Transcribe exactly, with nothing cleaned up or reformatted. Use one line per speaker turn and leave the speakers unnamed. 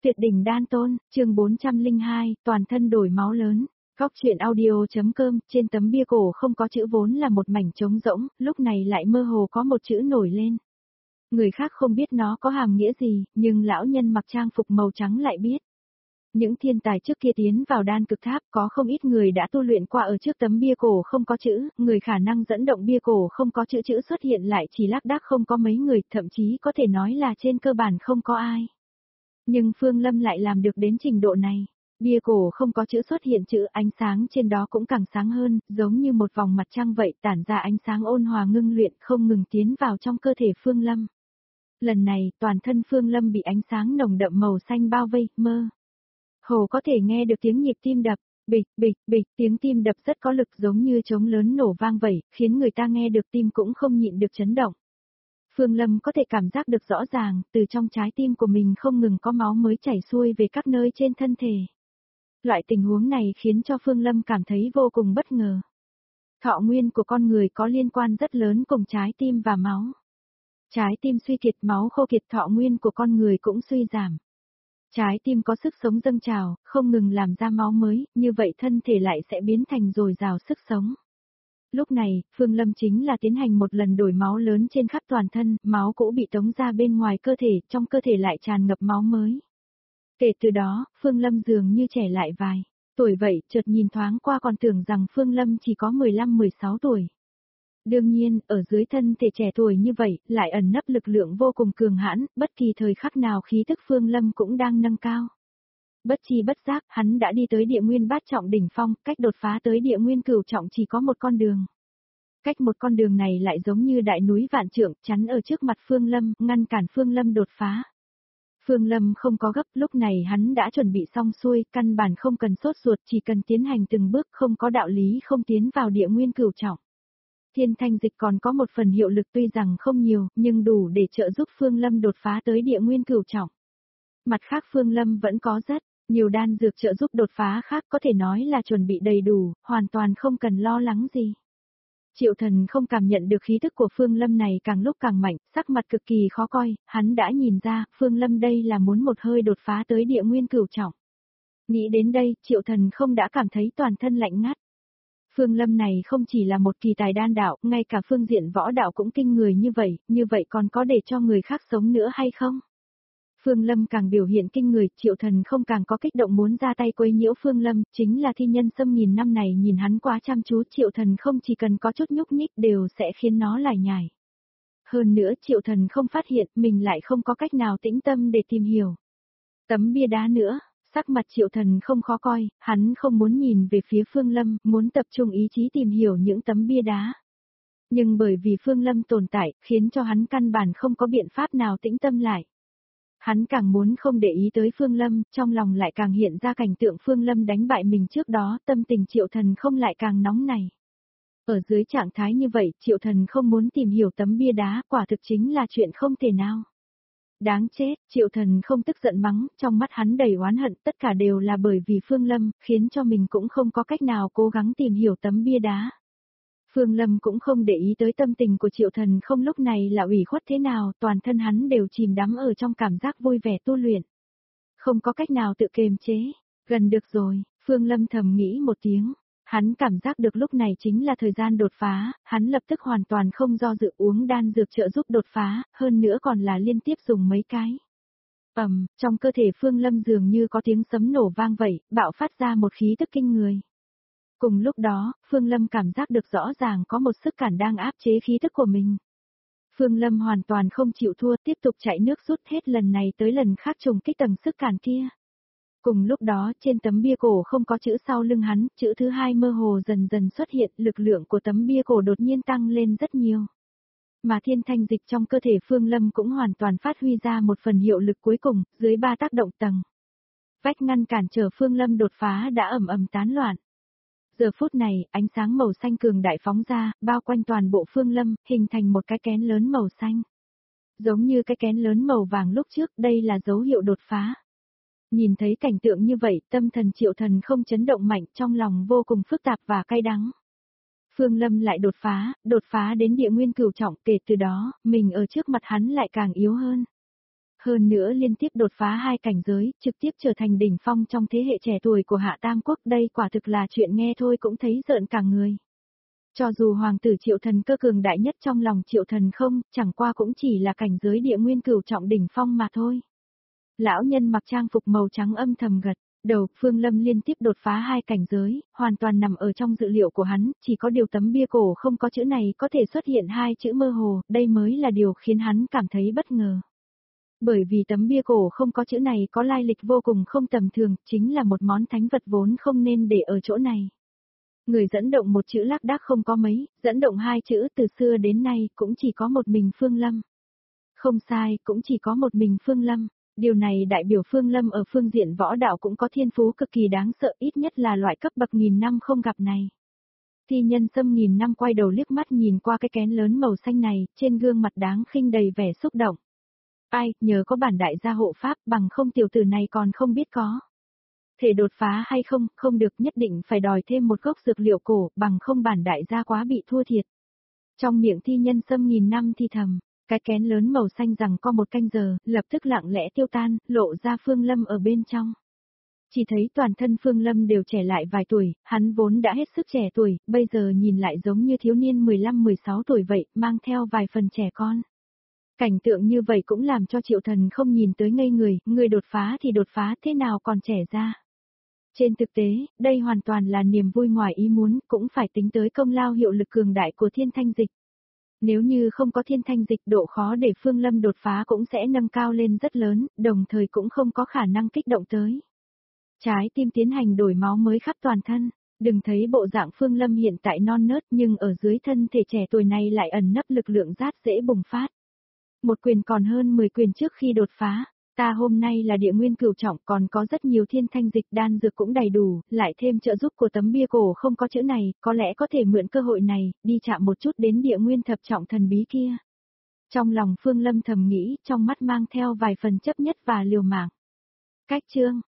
Tuyệt đỉnh đan tôn, chương bốn trăm lẻ hai, toàn thân đổi máu lớn. Góc truyện audio.com, trên tấm bia cổ không có chữ vốn là một mảnh trống rỗng, lúc này lại mơ hồ có một chữ nổi lên. Người khác không biết nó có hàm nghĩa gì, nhưng lão nhân mặc trang phục màu trắng lại biết. Những thiên tài trước kia tiến vào đan cực tháp có không ít người đã tu luyện qua ở trước tấm bia cổ không có chữ, người khả năng dẫn động bia cổ không có chữ chữ xuất hiện lại chỉ lác đác không có mấy người, thậm chí có thể nói là trên cơ bản không có ai. Nhưng Phương Lâm lại làm được đến trình độ này. Bia cổ không có chữ xuất hiện chữ, ánh sáng trên đó cũng càng sáng hơn, giống như một vòng mặt trăng vậy, tản ra ánh sáng ôn hòa ngưng luyện không ngừng tiến vào trong cơ thể Phương Lâm. Lần này, toàn thân Phương Lâm bị ánh sáng nồng đậm màu xanh bao vây, mơ. Hồ có thể nghe được tiếng nhịp tim đập, bịch, bịch, bịch, tiếng tim đập rất có lực giống như trống lớn nổ vang vậy, khiến người ta nghe được tim cũng không nhịn được chấn động. Phương Lâm có thể cảm giác được rõ ràng, từ trong trái tim của mình không ngừng có máu mới chảy xuôi về các nơi trên thân thể. Loại tình huống này khiến cho Phương Lâm cảm thấy vô cùng bất ngờ. Thọ nguyên của con người có liên quan rất lớn cùng trái tim và máu. Trái tim suy kiệt, máu khô kiệt, thọ nguyên của con người cũng suy giảm. Trái tim có sức sống dâng trào, không ngừng làm ra máu mới, như vậy thân thể lại sẽ biến thành dồi dào sức sống. Lúc này, Phương Lâm chính là tiến hành một lần đổi máu lớn trên khắp toàn thân, máu cũ bị tống ra bên ngoài cơ thể, trong cơ thể lại tràn ngập máu mới. Kể từ đó, Phương Lâm dường như trẻ lại vài tuổi vậy, chợt nhìn thoáng qua còn tưởng rằng Phương Lâm chỉ có mười lăm mười sáu tuổi. Đương nhiên, ở dưới thân thể trẻ tuổi như vậy, lại ẩn nấp lực lượng vô cùng cường hãn, bất kỳ thời khắc nào khí tức Phương Lâm cũng đang nâng cao. Bất chi bất giác, hắn đã đi tới địa nguyên bát trọng đỉnh phong, cách đột phá tới địa nguyên cửu trọng chỉ có một con đường. Cách một con đường này lại giống như đại núi vạn trượng, chắn ở trước mặt Phương Lâm, ngăn cản Phương Lâm đột phá. Phương Lâm không có gấp, lúc này hắn đã chuẩn bị xong xuôi, căn bản không cần sốt ruột, chỉ cần tiến hành từng bước, không có đạo lý không tiến vào địa nguyên cửu trọng. Thiên thanh dịch còn có một phần hiệu lực tuy rằng không nhiều, nhưng đủ để trợ giúp Phương Lâm đột phá tới địa nguyên cửu trọng. Mặt khác Phương Lâm vẫn có rất nhiều đan dược trợ giúp đột phá khác, có thể nói là chuẩn bị đầy đủ, hoàn toàn không cần lo lắng gì. Triệu Thần không cảm nhận được khí tức của Phương Lâm này càng lúc càng mạnh, sắc mặt cực kỳ khó coi, hắn đã nhìn ra, Phương Lâm đây là muốn một hơi đột phá tới địa nguyên cửu trọng. Nghĩ đến đây, Triệu Thần không đã cảm thấy toàn thân lạnh ngắt. Phương Lâm này không chỉ là một kỳ tài đan đạo, ngay cả phương diện võ đạo cũng kinh người như vậy, như vậy còn có để cho người khác sống nữa hay không? Phương Lâm càng biểu hiện kinh người, Triệu Thần không càng có kích động muốn ra tay quấy nhiễu Phương Lâm, chính là thi nhân xâm nghìn năm này nhìn hắn quá chăm chú, Triệu Thần không chỉ cần có chút nhúc nhích đều sẽ khiến nó lải nhải. Hơn nữa Triệu Thần không phát hiện mình lại không có cách nào tĩnh tâm để tìm hiểu. Tấm bia đá nữa, sắc mặt Triệu Thần không khó coi, hắn không muốn nhìn về phía Phương Lâm, muốn tập trung ý chí tìm hiểu những tấm bia đá. Nhưng bởi vì Phương Lâm tồn tại, khiến cho hắn căn bản không có biện pháp nào tĩnh tâm lại. Hắn càng muốn không để ý tới Phương Lâm, trong lòng lại càng hiện ra cảnh tượng Phương Lâm đánh bại mình trước đó, tâm tình Triệu Thần không lại càng nóng này. Ở dưới trạng thái như vậy, Triệu Thần không muốn tìm hiểu tấm bia đá, quả thực chính là chuyện không thể nào. Đáng chết, Triệu Thần không tức giận mắng, trong mắt hắn đầy oán hận, tất cả đều là bởi vì Phương Lâm, khiến cho mình cũng không có cách nào cố gắng tìm hiểu tấm bia đá. Phương Lâm cũng không để ý tới tâm tình của Triệu Thần không lúc này là ủy khuất thế nào, toàn thân hắn đều chìm đắm ở trong cảm giác vui vẻ tu luyện. Không có cách nào tự kiềm chế, gần được rồi, Phương Lâm thầm nghĩ một tiếng, hắn cảm giác được lúc này chính là thời gian đột phá, hắn lập tức hoàn toàn không do dự uống đan dược trợ giúp đột phá, hơn nữa còn là liên tiếp dùng mấy cái. Ầm, trong cơ thể Phương Lâm dường như có tiếng sấm nổ vang vậy, bạo phát ra một khí tức kinh người. Cùng lúc đó, Phương Lâm cảm giác được rõ ràng có một sức cản đang áp chế khí tức của mình. Phương Lâm hoàn toàn không chịu thua, tiếp tục chạy nước rút hết lần này tới lần khác trùng kích tầng sức cản kia. Cùng lúc đó, trên tấm bia cổ không có chữ sau lưng hắn, chữ thứ hai mơ hồ dần dần xuất hiện, lực lượng của tấm bia cổ đột nhiên tăng lên rất nhiều. Mà thiên thanh dịch trong cơ thể Phương Lâm cũng hoàn toàn phát huy ra một phần hiệu lực cuối cùng, dưới ba tác động tầng. Vách ngăn cản trở Phương Lâm đột phá đã ầm ầm tán loạn. Giờ phút này, ánh sáng màu xanh cường đại phóng ra, bao quanh toàn bộ Phương Lâm, hình thành một cái kén lớn màu xanh. Giống như cái kén lớn màu vàng lúc trước, đây là dấu hiệu đột phá. Nhìn thấy cảnh tượng như vậy, tâm thần Triệu Thần không chấn động mạnh, trong lòng vô cùng phức tạp và cay đắng. Phương Lâm lại đột phá, đột phá đến địa nguyên cửu trọng, kể từ đó, mình ở trước mặt hắn lại càng yếu hơn. Hơn nữa liên tiếp đột phá hai cảnh giới, trực tiếp trở thành đỉnh phong trong thế hệ trẻ tuổi của Hạ Tam Quốc, đây quả thực là chuyện nghe thôi cũng thấy rợn cả người. Cho dù hoàng tử Triệu Thần cơ cường đại nhất trong lòng Triệu Thần không, chẳng qua cũng chỉ là cảnh giới địa nguyên cửu trọng đỉnh phong mà thôi. Lão nhân mặc trang phục màu trắng âm thầm gật, đầu Phương Lâm liên tiếp đột phá hai cảnh giới, hoàn toàn nằm ở trong dự liệu của hắn, chỉ có điều tấm bia cổ không có chữ này có thể xuất hiện hai chữ mơ hồ, đây mới là điều khiến hắn cảm thấy bất ngờ. Bởi vì tấm bia cổ không có chữ này có lai lịch vô cùng không tầm thường, chính là một món thánh vật vốn không nên để ở chỗ này. Người dẫn động một chữ lác đác không có mấy, dẫn động hai chữ từ xưa đến nay cũng chỉ có một mình Phương Lâm. Không sai, cũng chỉ có một mình Phương Lâm. Điều này đại biểu Phương Lâm ở phương diện võ đạo cũng có thiên phú cực kỳ đáng sợ, ít nhất là loại cấp bậc nghìn năm không gặp này. Thi Nhân Sâm nghìn năm quay đầu liếc mắt nhìn qua cái kén lớn màu xanh này, trên gương mặt đáng khinh đầy vẻ xúc động. Ai, nhờ có bản đại gia hộ pháp, bằng không tiểu tử này còn không biết có thể đột phá hay không, không được, nhất định phải đòi thêm một gốc dược liệu cổ, bằng không bản đại gia quá bị thua thiệt. Trong miệng Thi Nhân Sâm nghìn năm thì thầm, cái kén lớn màu xanh rằng có một canh giờ, lập tức lặng lẽ tiêu tan, lộ ra Phương Lâm ở bên trong. Chỉ thấy toàn thân Phương Lâm đều trẻ lại vài tuổi, hắn vốn đã hết sức trẻ tuổi, bây giờ nhìn lại giống như thiếu niên mười lăm mười sáu tuổi vậy, mang theo vài phần trẻ con. Cảnh tượng như vậy cũng làm cho Triệu Thần không nhìn tới ngây người, người đột phá thì đột phá thế nào còn trẻ ra. Trên thực tế, đây hoàn toàn là niềm vui ngoài ý muốn, cũng phải tính tới công lao hiệu lực cường đại của thiên thanh dịch. Nếu như không có thiên thanh dịch, độ khó để Phương Lâm đột phá cũng sẽ nâng cao lên rất lớn, đồng thời cũng không có khả năng kích động tới. Trái tim tiến hành đổi máu mới khắp toàn thân, đừng thấy bộ dạng Phương Lâm hiện tại non nớt nhưng ở dưới thân thể trẻ tuổi này lại ẩn nấp lực lượng rát dễ bùng phát. Một quyền còn hơn mười quyền trước khi đột phá, ta hôm nay là địa nguyên cửu trọng, còn có rất nhiều thiên thanh dịch đan dược cũng đầy đủ, lại thêm trợ giúp của tấm bia cổ không có chữ này, có lẽ có thể mượn cơ hội này, đi chạm một chút đến địa nguyên thập trọng thần bí kia. Trong lòng Phương Lâm thầm nghĩ, trong mắt mang theo vài phần chấp nhất và liều mạng. Cách chương